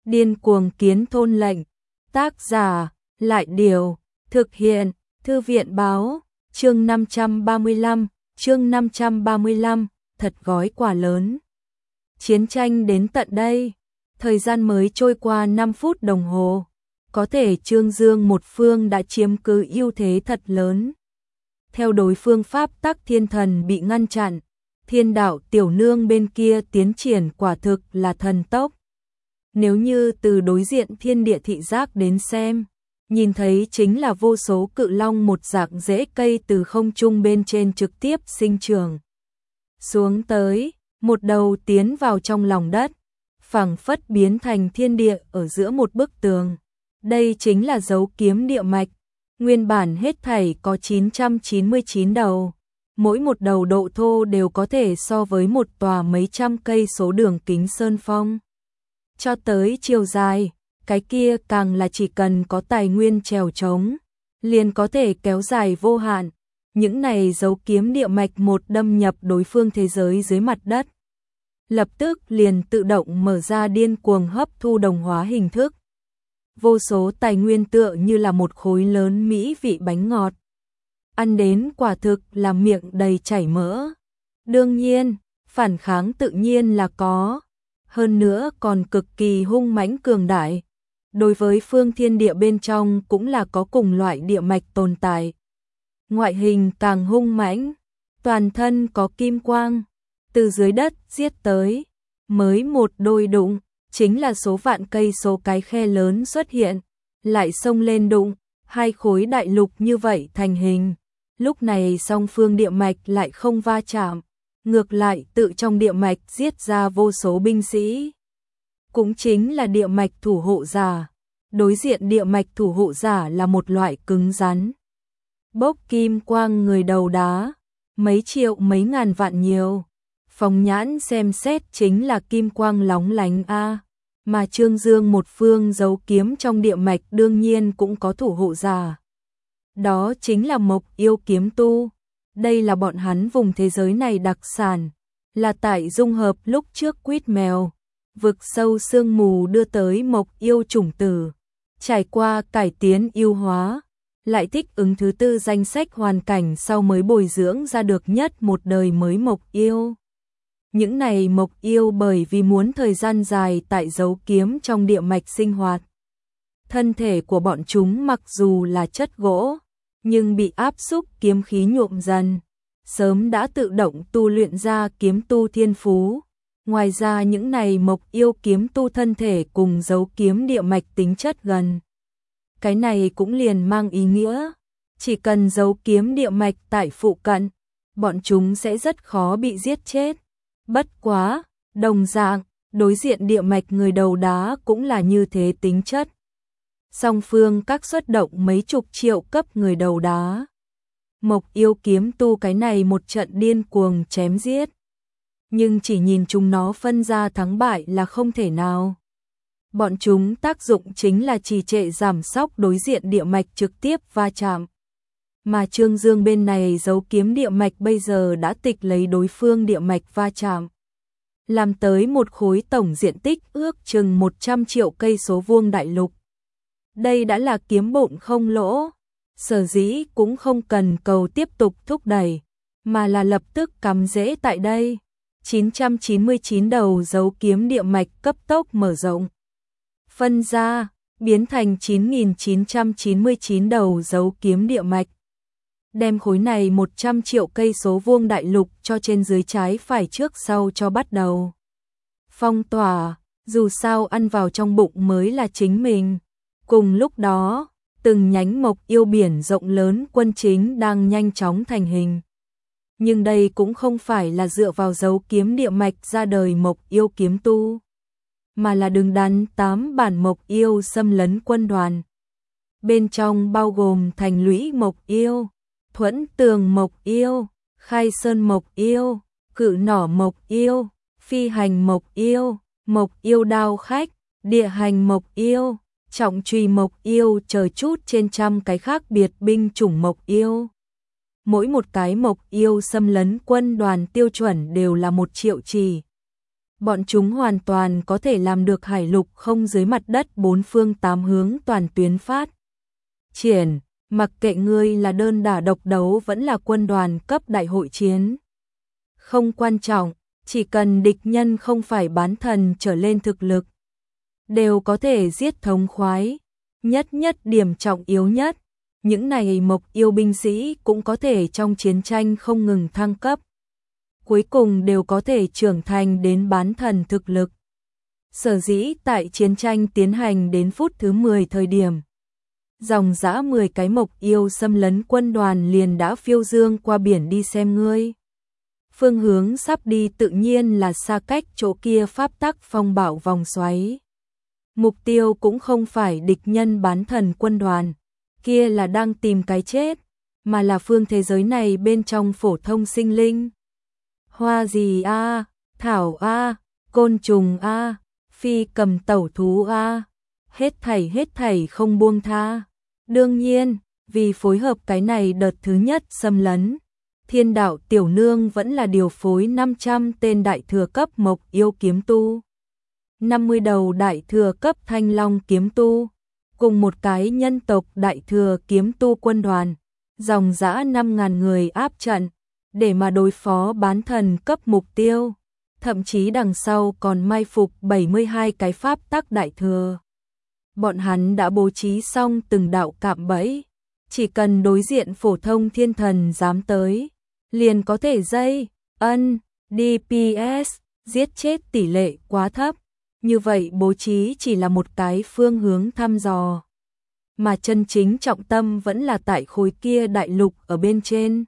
Điên cuồng kiến thôn lệnh. Tác giả, Lại Điều. Thực hiện, Thư viện Báo. Chương 535, chương 535, thật gói quà lớn. Chiến tranh đến tận đây, thời gian mới trôi qua 5 phút đồng hồ. Có thể Trương Dương một phương đã chiếm cứ ưu thế thật lớn. Theo đối phương pháp tắc thiên thần bị ngăn chặn, thiên đạo tiểu nương bên kia tiến triển quả thực là thần tốc. Nếu như từ đối diện thiên địa thị giác đến xem, nhìn thấy chính là vô số cự long một dạng rễ cây từ không trung bên trên trực tiếp sinh trưởng xuống tới, một đầu tiến vào trong lòng đất, phẳng phất biến thành thiên địa ở giữa một bức tường. Đây chính là dấu kiếm địa mạch, nguyên bản hết thảy có 999 đầu, mỗi một đầu độ thô đều có thể so với một tòa mấy trăm cây số đường kính sơn phong. Cho tới chiều dài, cái kia càng là chỉ cần có tài nguyên trèo trống, liền có thể kéo dài vô hạn. Những này dấu kiếm địa mạch một đâm nhập đối phương thế giới dưới mặt đất, lập tức liền tự động mở ra điên cuồng hấp thu đồng hóa hình thức. Vô số tài nguyên tựa như là một khối lớn mỹ vị bánh ngọt, ăn đến quả thực là miệng đầy chảy mỡ. Đương nhiên, phản kháng tự nhiên là có, hơn nữa còn cực kỳ hung mãnh cường đại. Đối với phương thiên địa bên trong cũng là có cùng loại địa mạch tồn tại. Ngoại hình càng hung mãnh, toàn thân có kim quang, từ dưới đất giết tới, mới một đôi đụng, chính là số vạn cây số cái khe lớn xuất hiện, lại xông lên đụng, hai khối đại lục như vậy thành hình. Lúc này song phương địa mạch lại không va chạm, ngược lại tự trong địa mạch giết ra vô số binh sĩ. Cũng chính là địa mạch thủ hộ giả. Đối diện địa mạch thủ hộ giả là một loại cứng rắn, bốc kim quang người đầu đá, mấy triệu mấy ngàn vạn nhiều. Phóng nhãn xem xét chính là kim quang lóng lánh a. Mà Trương Dương một phương giấu kiếm trong địa mạch đương nhiên cũng có thủ hộ giả. Đó chính là Mộc Yêu kiếm tu. Đây là bọn hắn vùng thế giới này đặc sản, là tại dung hợp lúc trước quýt mèo, vực sâu sương mù đưa tới Mộc Yêu chủng tử. Trải qua cải tiến ưu hóa, lại thích ứng thứ tư danh sách hoàn cảnh sau mới bồi dưỡng ra được nhất một đời mới Mộc Yêu. Những này Mộc Yêu bởi vì muốn thời gian dài tại dấu kiếm trong địa mạch sinh hoạt. Thân thể của bọn chúng mặc dù là chất gỗ, nhưng bị áp xúc kiếm khí nhuộm dần, sớm đã tự động tu luyện ra kiếm tu thiên phú. Ngoài ra những này Mộc Yêu kiếm tu thân thể cùng dấu kiếm địa mạch tính chất gần. Cái này cũng liền mang ý nghĩa, chỉ cần dấu kiếm địa mạch tại phụ cận, bọn chúng sẽ rất khó bị giết chết. Bất quá, đồng dạng, đối diện địa mạch người đầu đá cũng là như thế tính chất. Song phương các xuất động mấy chục triệu cấp người đầu đá. Mộc Yêu kiếm tu cái này một trận điên cuồng chém giết. Nhưng chỉ nhìn chúng nó phân ra thắng bại là không thể nào. Bọn chúng tác dụng chính là trì trệ giảm sóc đối diện địa mạch trực tiếp va chạm. Mà Trương Dương bên này giấu kiếm địa mạch bây giờ đã tịch lấy đối phương địa mạch va chạm, làm tới một khối tổng diện tích ước chừng 100 triệu cây số vuông đại lục. Đây đã là kiếm bộn không lỗ, sở dĩ cũng không cần cầu tiếp tục thúc đẩy, mà là lập tức cắm rễ tại đây. 999 đầu dấu kiếm địa mạch cấp tốc mở rộng, phân ra, biến thành 9999 đầu dấu kiếm địa mạch. Đem khối này 100 triệu cây số vuông đại lục cho trên dưới trái phải trước sau cho bắt đầu phong tỏa, dù sao ăn vào trong bụng mới là chính mình. Cùng lúc đó, từng nhánh Mộc Yêu biển rộng lớn quân chính đang nhanh chóng thành hình. Nhưng đây cũng không phải là dựa vào dấu kiếm địa mạch ra đời Mộc Yêu kiếm tu, mà là đứng đắn 8 bản Mộc Yêu xâm lấn quân đoàn. Bên trong bao gồm thành lũy Mộc Yêu, thuẫn tường Mộc Yêu, khai sơn Mộc Yêu, cự nỏ Mộc Yêu, phi hành Mộc Yêu, Mộc Yêu đao khách, địa hành Mộc Yêu, trọng truy Mộc Yêu, chờ chút trên trăm cái khác biệt binh chủng Mộc Yêu. Mỗi một cái Mộc Yêu xâm lấn quân đoàn tiêu chuẩn đều là 1 triệu chỉ. bọn chúng hoàn toàn có thể làm được hải lục không dưới mặt đất 4 phương 8 hướng toàn tuyến phát triển, mặc kệ ngươi là đơn đả độc đấu vẫn là quân đoàn cấp đại hội chiến. Không quan trọng, chỉ cần địch nhân không phải bán thần trở lên thực lực, đều có thể giết thống khoái. Nhất điểm trọng yếu nhất, những này mộc yêu binh sĩ cũng có thể trong chiến tranh không ngừng thăng cấp. Cuối cùng đều có thể trưởng thành đến bán thần thực lực. Sở dĩ tại chiến tranh tiến hành đến phút thứ 10 thời điểm, dòng dã 10 cái mộc yêu xâm lấn quân đoàn liền đã phiêu dương qua biển đi xem ngươi. Phương hướng sắp đi tự nhiên là xa cách chỗ kia pháp tắc phong bạo vòng xoáy. Mục tiêu cũng không phải địch nhân bán thần quân đoàn, kia là đang tìm cái chết, mà là phương thế giới này bên trong phổ thông sinh linh. Hoa gì a, thảo a, côn trùng a, phi cầm tẩu thú a, hết thảy không buông tha. Đương nhiên, vì phối hợp cái này đợt thứ nhất xâm lấn, Thiên đạo tiểu nương vẫn là điều phối 500 tên đại thừa cấp mộc yêu kiếm tu, 50 đầu đại thừa cấp thanh long kiếm tu, cùng một cái nhân tộc đại thừa kiếm tu quân đoàn, dòng dã 5.000 người áp trận, để mà đối phó bán thần cấp mục tiêu, thậm chí đằng sau còn mai phục 72 cái pháp tắc đại thừa. Bọn hắn đã bố trí xong từng đạo cạm bẫy, chỉ cần đối diện phổ thông thiên thần dám tới, liền có thể DPS, giết chết tỷ lệ quá thấp. Như vậy bố trí chỉ là một cái phương hướng thăm dò, mà chân chính trọng tâm vẫn là tại khối kia đại lục ở bên trên.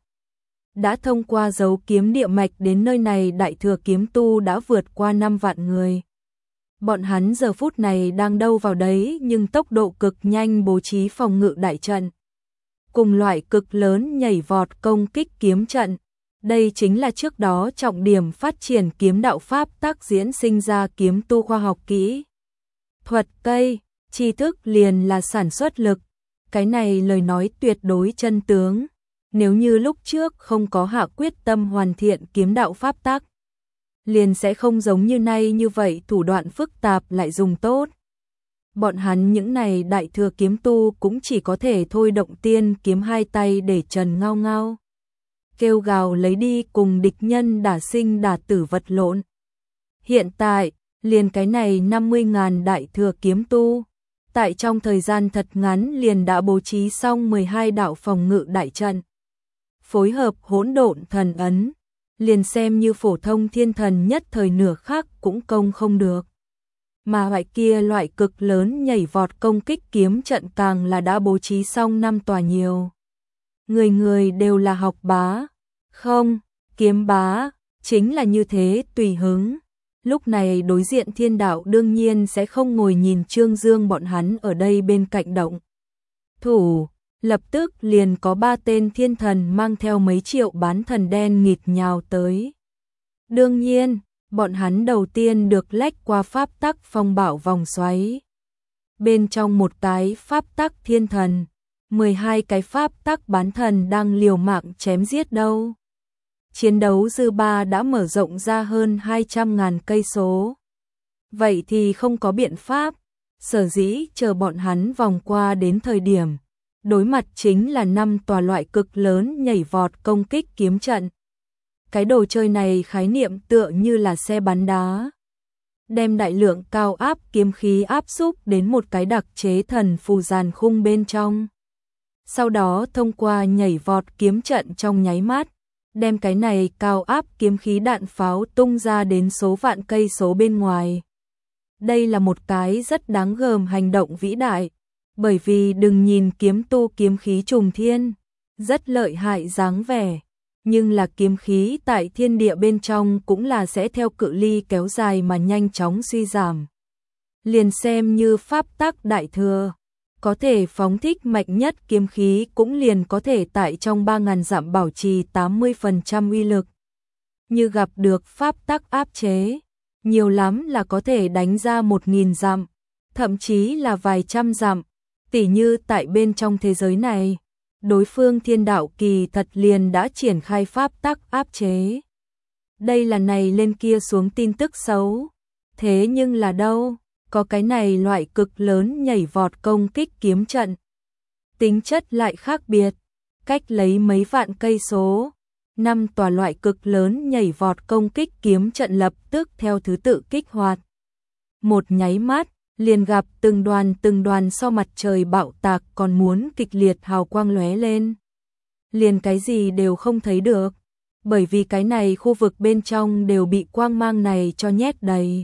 Đã thông qua dấu kiếm địa mạch đến nơi này đại thừa kiếm tu đã vượt qua 5 vạn người. Bọn hắn giờ phút này đang đâu vào đấy nhưng tốc độ cực nhanh bố trí phòng ngự đại trận. Cùng loại cực lớn nhảy vọt công kích kiếm trận. Đây chính là trước đó trọng điểm phát triển kiếm đạo pháp tác diễn sinh ra kiếm tu khoa học kỹ thuật cây, tri thức liền là sản xuất lực. Cái này lời nói tuyệt đối chân tướng. Nếu như lúc trước không có hạ quyết tâm hoàn thiện kiếm đạo pháp tắc, liền sẽ không giống như nay như vậy thủ đoạn phức tạp lại dùng tốt. Bọn hắn những này đại thừa kiếm tu cũng chỉ có thể thôi động tiên kiếm hai tay để trần ngao ngao kêu gào lấy đi cùng địch nhân đả sinh đả tử vật lộn. Hiện tại, liền cái này 50.000 đại thừa kiếm tu, tại trong thời gian thật ngắn liền đã bố trí xong 12 đạo phòng ngự đại trận. Phối hợp hỗn độn thần ấn, liền xem như phổ thông thiên thần nhất thời nửa khắc cũng công không được. Mà loại kia loại cực lớn nhảy vọt công kích kiếm trận càng là đã bố trí xong 5 tòa nhiều. Người người đều là học bá, không, kiếm bá, chính là như thế tùy hứng. Lúc này đối diện thiên đạo đương nhiên sẽ không ngồi nhìn Trương Dương bọn hắn ở đây bên cạnh động thủ, lập tức liền có 3 tên thiên thần mang theo mấy triệu bán thần đen nghịt nhào tới. Đương nhiên, bọn hắn đầu tiên được lách qua pháp tắc phong bạo vòng xoáy. Bên trong một cái pháp tắc thiên thần, 12 cái pháp tắc bán thần đang liều mạng chém giết đâu. Chiến đấu dư ba đã mở rộng ra hơn 200.000 cây số. Vậy thì không có biện pháp, sở dĩ chờ bọn hắn vòng qua đến thời điểm, đối mặt chính là 5 tòa loại cực lớn nhảy vọt công kích kiếm trận. Cái đồ chơi này khái niệm tựa như là xe bắn đá, đem đại lượng cao áp kiếm khí áp xúc đến một cái đặc chế thần phù giàn khung bên trong. Sau đó thông qua nhảy vọt kiếm trận trong nháy mắt, đem cái này cao áp kiếm khí đạn pháo tung ra đến số vạn cây số bên ngoài. Đây là một cái rất đáng gờm hành động vĩ đại, bởi vì đừng nhìn kiếm tu kiếm khí trùng thiên, rất lợi hại dáng vẻ, nhưng là kiếm khí tại thiên địa bên trong cũng là sẽ theo cự ly kéo dài mà nhanh chóng suy giảm. Liền xem như pháp tắc đại thừa, có thể phóng thích mạnh nhất kiếm khí cũng liền có thể tại trong 3.000 dặm bảo trì 80% uy lực. Như gặp được pháp tắc áp chế, nhiều lắm là có thể đánh ra 1.000 dặm, thậm chí là vài trăm dặm, tỉ như tại bên trong thế giới này. Đối phương thiên đạo kỳ thật liền đã triển khai pháp tắc áp chế. Đây là này lên kia xuống tin tức xấu. Thế nhưng là đâu, có cái này loại cực lớn nhảy vọt công kích kiếm trận. Tính chất lại khác biệt, cách lấy mấy vạn cây số. 5 tòa loại cực lớn nhảy vọt công kích kiếm trận lập tức theo thứ tự kích hoạt. Một nháy mắt, liền gặp từng đoàn so mặt trời bạo tạc còn muốn kịch liệt hào quang lóe lên. Liền cái gì đều không thấy được, bởi vì cái này khu vực bên trong đều bị quang mang này cho nhét đầy.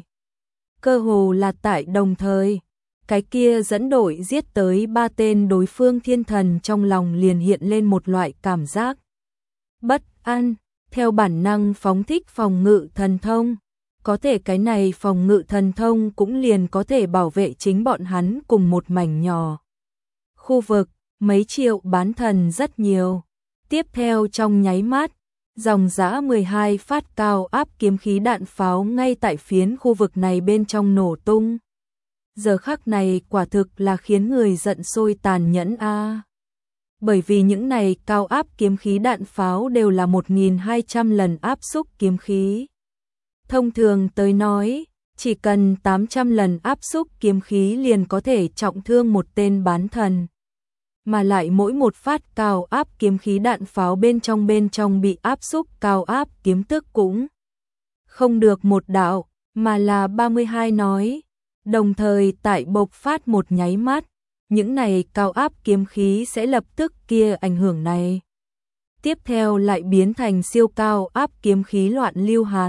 Cơ hồ là tại đồng thời, cái kia dẫn đội giết tới 3 tên đối phương thiên thần trong lòng liền hiện lên một loại cảm giác bất an, theo bản năng phóng thích phòng ngự thần thông. Có thể cái này phòng ngự thần thông cũng liền có thể bảo vệ chính bọn hắn cùng một mảnh nhỏ khu vực, mấy triệu bán thần rất nhiều. Tiếp theo trong nháy mắt, dòng dã 12 phát cao áp kiếm khí đạn pháo ngay tại phiến khu vực này bên trong nổ tung. Giờ khắc này quả thực là khiến người giận sôi tàn nhẫn a. Bởi vì những này cao áp kiếm khí đạn pháo đều là 1200 lần áp xúc kiếm khí. Thông thường tới nói, chỉ cần 800 lần áp xúc kiếm khí liền có thể trọng thương một tên bán thần. Mà lại mỗi một phát cao áp kiếm khí đạn pháo bên trong bị áp xúc cao áp kiếm tức cũng không được một đạo, mà là 32 nói. Đồng thời tại bộc phát một nháy mắt, những này cao áp kiếm khí sẽ lập tức kia ảnh hưởng này. Tiếp theo lại biến thành siêu cao áp kiếm khí loạn lưu hạt.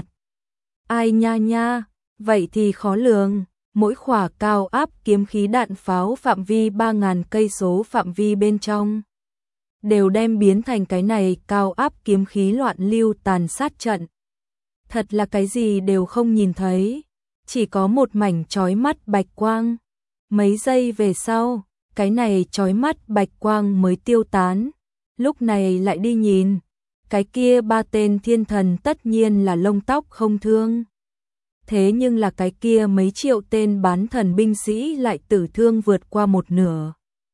Ai nha nha, vậy thì khó lường, mỗi khỏa cao áp kiếm khí đạn pháo phạm vi 3000 cây số phạm vi bên trong đều đem biến thành cái này cao áp kiếm khí loạn lưu tàn sát trận. Thật là cái gì đều không nhìn thấy, chỉ có một mảnh chói mắt bạch quang. Mấy giây về sau, cái này chói mắt bạch quang mới tiêu tán. Lúc này lại đi nhìn, cái kia 3 tên thiên thần tất nhiên là lông tóc không thương. Thế nhưng là cái kia mấy triệu tên bán thần binh sĩ lại tử thương vượt qua một nửa.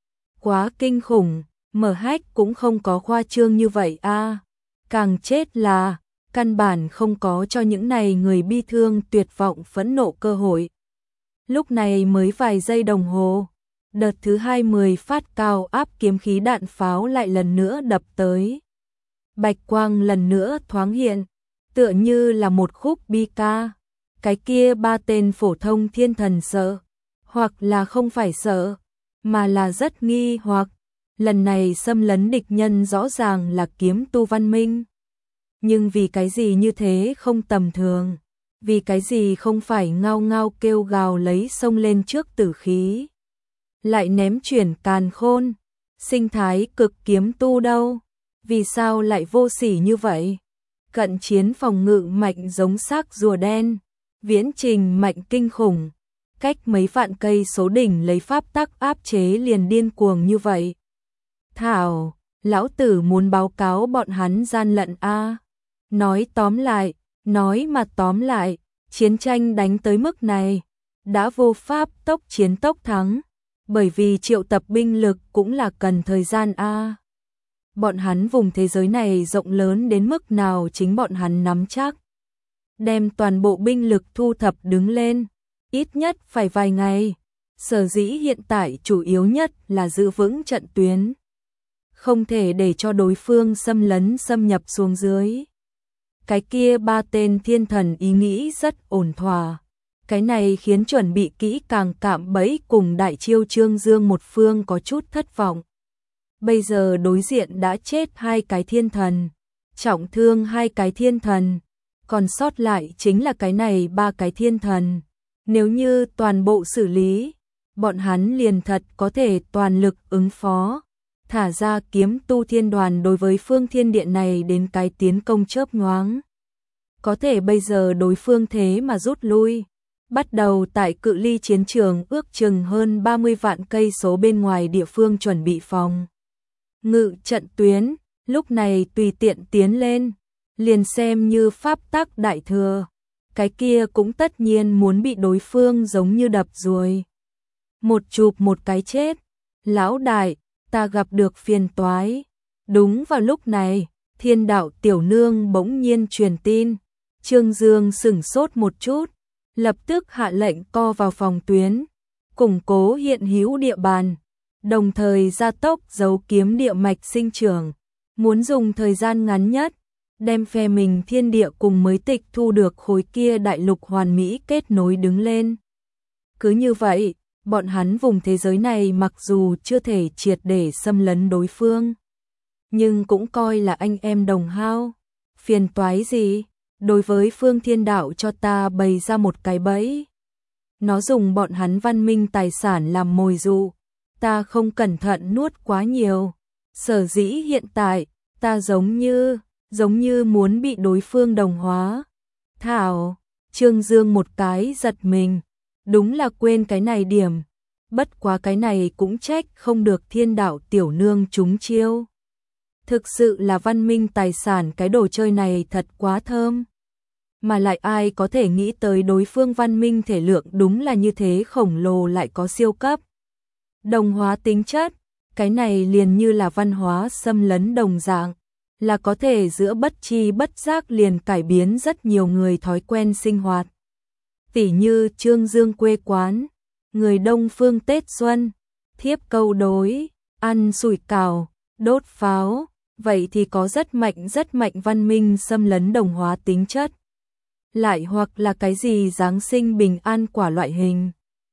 Quá kinh khủng, mở hách cũng không có khoa trương như vậy a. Càng chết là, căn bản không có cho những này người bi thương tuyệt vọng phẫn nộ cơ hội. Lúc này mới vài giây đồng hồ, đợt thứ 20 phát cao áp kiếm khí đạn pháo lại lần nữa đập tới. Bạch quang lần nữa thoáng hiện, tựa như là một khúc bi ca. Cái kia 3 tên phổ thông thiên thần sợ, hoặc là không phải sợ, mà là rất nghi hoặc. Lần này xâm lấn địch nhân rõ ràng là kiếm tu văn minh. Nhưng vì cái gì như thế không tầm thường, vì cái gì không phải ngao ngao kêu gào lấy sông lên trước tử khí. Lại ném chuyển càn khôn, sinh thái cực kiếm tu đâu, vì sao lại vô sỉ như vậy? Cận chiến phòng ngự mạnh giống xác rùa đen, viễn trình mạnh kinh khủng, cách mấy vạn cây số đỉnh lấy pháp tắc áp chế liền điên cuồng như vậy. Thảo, lão tử muốn báo cáo bọn hắn gian lận a. Nói tóm lại, chiến tranh đánh tới mức này, đã vô pháp tốc chiến tốc thắng, bởi vì triệu tập binh lực cũng là cần thời gian a. Bọn hắn vùng thế giới này rộng lớn đến mức nào chính bọn hắn nắm chắc. Đem toàn bộ binh lực thu thập đứng lên, ít nhất phải vài ngày. Sở dĩ hiện tại chủ yếu nhất là giữ vững trận tuyến, không thể để cho đối phương xâm nhập xuống dưới. Cái kia 3 tên thiên thần ý nghĩ rất ổn thỏa. Cái này khiến chuẩn bị kỹ càng cạm bẫy cùng đại chiêu Trương Dương một phương có chút thất vọng. Bây giờ đối diện đã chết 2 cái thiên thần, trọng thương 2 cái thiên thần, còn sót lại chính là cái này 3 cái thiên thần. Nếu như toàn bộ xử lý, bọn hắn liền thật có thể toàn lực ứng phó, thả ra kiếm tu thiên đoàn đối với phương thiên điện này đến cái tiến công chớp nhoáng. Có thể bây giờ đối phương thế mà rút lui, bắt đầu tại cự ly chiến trường ước chừng hơn 30 vạn cây số bên ngoài địa phương chuẩn bị phòng ngự trận tuyến, lúc này tùy tiện tiến lên, liền xem như pháp tắc đại thừa, cái kia cũng tất nhiên muốn bị đối phương giống như đập ruồi. Một chụp một cái chết, lão đại, ta gặp được phiền toái. Đúng vào lúc này, Thiên đạo tiểu nương bỗng nhiên truyền tin, Trương Dương sửng sốt một chút, lập tức hạ lệnh co vào phòng tuyến, củng cố hiện hữu địa bàn, đồng thời gia tốc giấu kiếm địa mạch sinh trưởng, muốn dùng thời gian ngắn nhất, đem phe mình thiên địa cùng mới tịch thu được khối kia đại lục hoàn mỹ kết nối đứng lên. Cứ như vậy, bọn hắn vùng thế giới này mặc dù chưa thể triệt để xâm lấn đối phương, nhưng cũng coi là anh em đồng hao. Phiền toái gì? Đối với Phương Thiên Đạo cho ta bày ra một cái bẫy. Nó dùng bọn hắn văn minh tài sản làm mồi dụ, ta không cẩn thận nuốt quá nhiều. Sở dĩ hiện tại, ta giống như muốn bị đối phương đồng hóa. Thảo, Trương Dương một cái giật mình, đúng là quên cái này điểm. Bất quá cái này cũng trách không được Thiên Đạo tiểu nương trúng chiêu. Thực sự là văn minh tài sản, cái đồ chơi này thật quá thơm. Mà lại ai có thể nghĩ tới đối phương văn minh thể lượng đúng là như thế khổng lồ, lại có siêu cấp đồng hóa tính chất, cái này liền như là văn hóa xâm lấn đồng dạng, là có thể giữa bất chi bất giác liền cải biến rất nhiều người thói quen sinh hoạt. Tỉ như Trương Dương quê quán, người Đông phương Tết Xuân, thiếp câu đối, ăn sủi cảo, đốt pháo, vậy thì có rất mạnh văn minh xâm lấn đồng hóa tính chất. Lại hoặc là cái gì Giáng sinh bình an quả loại hình.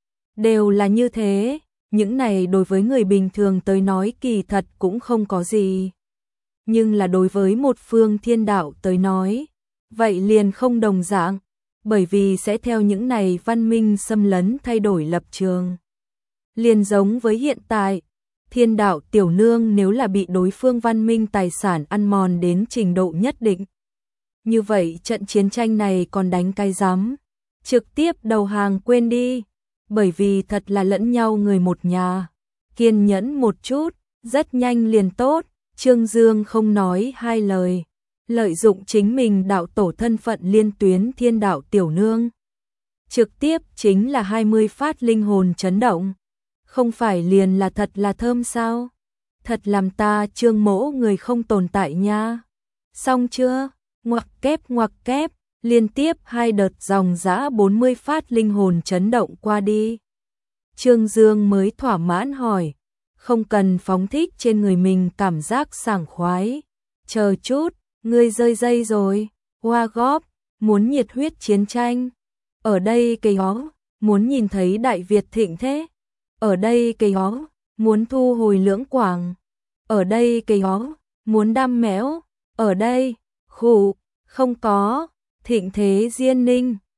Đều là như thế, những này đối với người bình thường tới nói kỳ thật cũng không có gì. Nhưng là đối với một phương Thiên Đạo tới nói, vậy liền không đồng dạng, bởi vì sẽ theo những này văn minh xâm lấn thay đổi lập trường. Liền giống với hiện tại, Thiên Đạo tiểu nương nếu là bị đối phương văn minh tài sản ăn mòn đến trình độ nhất định, như vậy trận chiến tranh này còn đánh cái rắm, trực tiếp đầu hàng quên đi, bởi vì thật là lẫn nhau người một nhà. Kiên nhẫn một chút, rất nhanh liền tốt. Trương Dương không nói hai lời, lợi dụng chính mình đạo tổ thân phận liên tuyến Thiên Đạo tiểu nương. Trực tiếp chính là 20 phát linh hồn chấn động. Không phải liền là thật là thơm sao? Thật làm ta Trương mỗ người không tồn tại nha. Xong chưa? Ngoặc kép, liên tiếp 2 đợt dòng dã 40 phát linh hồn chấn động qua đi. Trương Dương mới thỏa mãn hỏi, không cần phóng thích trên người mình cảm giác sảng khoái. Chờ chút, ngươi rơi dây rồi. Hoa góp, muốn nhiệt huyết chiến tranh. Ở đây cây hó, muốn nhìn thấy Đại Việt thịnh thế. Ở đây cây hó, muốn thu hồi Lưỡng Quảng. Ở đây cây hó, muốn đam mẽo. Ở đây, khủ, không có, thịnh thế Diên Ninh.